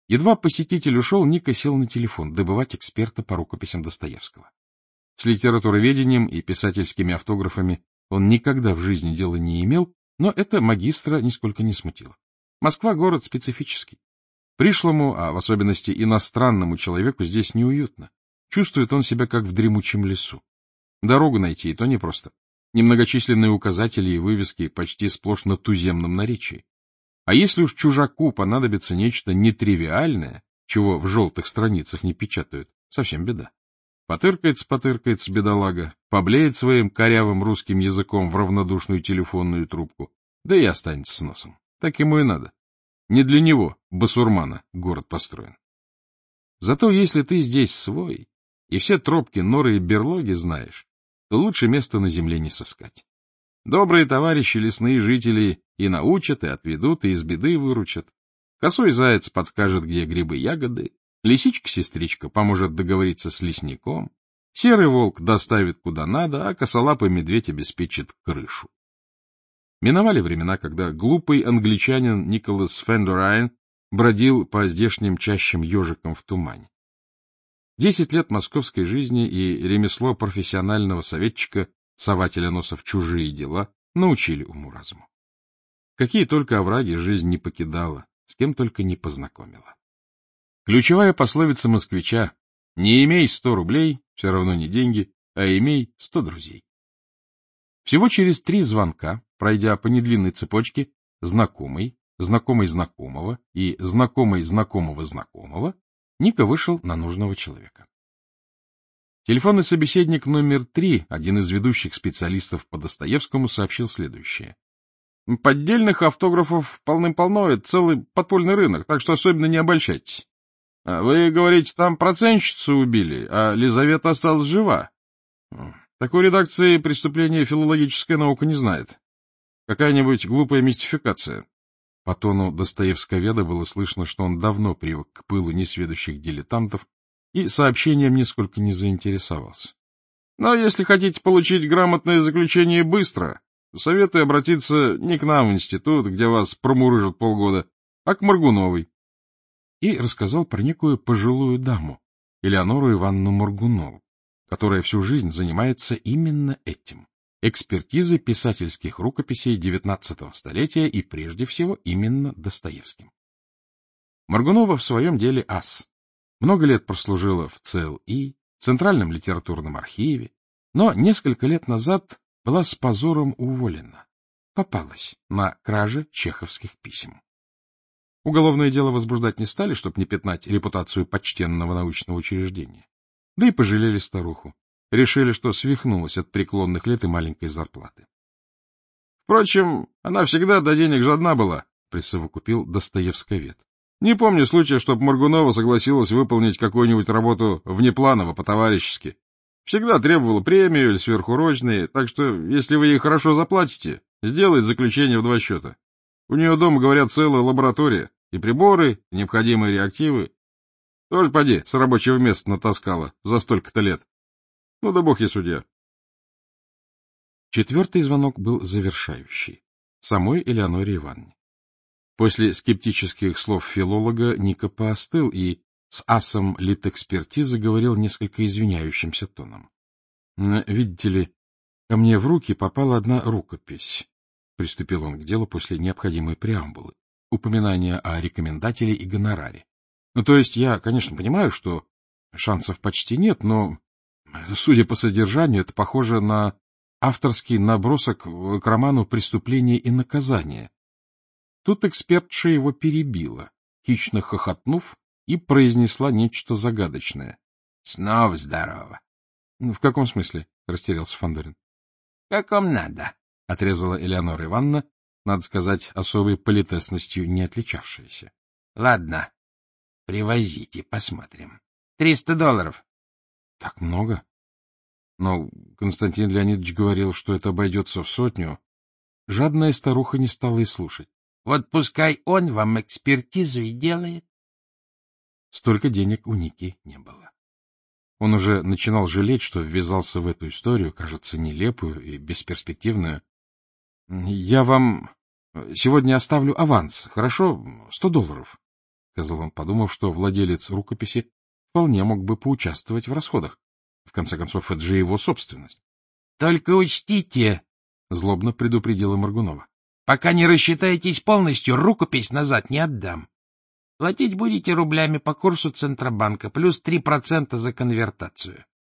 Едва посетитель ушел, Ника сел на телефон добывать эксперта по рукописям Достоевского. С литературоведением и писательскими автографами он никогда в жизни дела не имел, но это магистра нисколько не смутило. Москва — город специфический. Пришлому, а в особенности иностранному человеку здесь неуютно. Чувствует он себя как в дремучем лесу. Дорогу найти — и то непросто. Немногочисленные указатели и вывески почти сплошь на туземном наречии. А если уж чужаку понадобится нечто нетривиальное, чего в желтых страницах не печатают, совсем беда. Потыркается, бедолага, поблеет своим корявым русским языком в равнодушную телефонную трубку, да и останется с носом. Так ему и надо. Не для него, басурмана, город построен. Зато если ты здесь свой, и все тропки, норы и берлоги знаешь, то лучше места на земле не сыскать. Добрые товарищи лесные жители и научат, и отведут, и из беды выручат. Косой заяц подскажет, где грибы-ягоды, лисичка-сестричка поможет договориться с лесником, серый волк доставит куда надо, а косолапый медведь обеспечит крышу. Миновали времена, когда глупый англичанин Николас Фендорайн бродил по здешним чащам ежиком в тумане. 10 лет московской жизни и ремесло профессионального советчика, сователя носа в чужие дела, научили уму-разуму. Какие только овраги жизнь не покидала, с кем только не познакомила. Ключевая пословица москвича: не имей 100 рублей, все равно не деньги, а имей 100 друзей. Всего через 3 звонка, пройдя по недлинной цепочке знакомый, знакомый знакомого и знакомый знакомого знакомого, Ника вышел на нужного человека. Телефонный собеседник номер 3, один из ведущих специалистов по Достоевскому, сообщил следующее. Поддельных автографов полным-полно, это целый подпольный рынок, так что особенно не обольщайтесь. Вы говорите, там процентщицу убили, а Лизавета осталась жива. Такой редакции преступления филологическая наука не знает. Какая-нибудь глупая мистификация. По тону достоевсковеда было слышно, что он давно привык к пылу несведущих дилетантов и сообщением нисколько не заинтересовался. Но если хотите получить грамотное заключение быстро, советую обратиться не к нам в институт, где вас промурыжат полгода, а к Моргуновой. И рассказал про некую пожилую даму, Элеонору Ивановну Моргунову, которая всю жизнь занимается именно этим — экспертизой писательских рукописей XIX столетия и прежде всего именно Достоевским. Моргунова в своем деле ас. Много лет прослужила в ЦЛИ, Центральном литературном архиве, но несколько лет назад была с позором уволена. Попалась на краже чеховских писем. Уголовное дело возбуждать не стали, чтобы не пятнать репутацию почтенного научного учреждения. Да и пожалели старуху. Решили, что свихнулась от преклонных лет и маленькой зарплаты. Впрочем, она всегда до денег жадна была, присовокупил достоевсковед. Не помню случая, чтобы Моргунова согласилась выполнить какую-нибудь работу внепланово, по-товарищески. Всегда требовала премию или сверхурочные, так что, если вы ей хорошо заплатите, сделает заключение в 2 счета. У нее дома, говорят, целая лаборатория, и приборы, и необходимые реактивы. Тоже, поди, с рабочего места натаскала за столько-то лет. Ну да бог ей судья. 4-й звонок был завершающий. Самой Элеоноре Ивановне. После скептических слов филолога Ника поостыл и с асом литэкспертизы говорил несколько извиняющимся тоном. — Видите ли, ко мне в руки попала одна рукопись. Приступил он к делу после необходимой преамбулы. Упоминания о рекомендателе и гонораре. Ну, то есть я, конечно, понимаю, что шансов почти нет, но, судя по содержанию, это похоже на авторский набросок к роману «Преступление и наказание». Тут экспертша его перебила, хищно хохотнув, и произнесла нечто загадочное. — Снова здорово. — В каком смысле? — растерялся Фандорин. — В каком надо, — отрезала Элеонора Ивановна, надо сказать, особой политесностью не отличавшаяся. — Ладно, привозите, посмотрим. $300. — Так много? Но Константин Леонидович говорил, что это обойдется в 100. Жадная старуха не стала и слушать. — Вот пускай он вам экспертизу и делает. Столько денег у Ники не было. Он уже начинал жалеть, что ввязался в эту историю, кажется, нелепую и бесперспективную. — Я вам сегодня оставлю аванс, хорошо? $100. сказал он, подумав, что владелец рукописи вполне мог бы поучаствовать в расходах. В конце концов, это же его собственность. — Только учтите, — злобно предупредила Моргунова, — пока не рассчитаетесь полностью, рукопись назад не отдам. Платить будете рублями по курсу Центробанка, плюс 3% за конвертацию.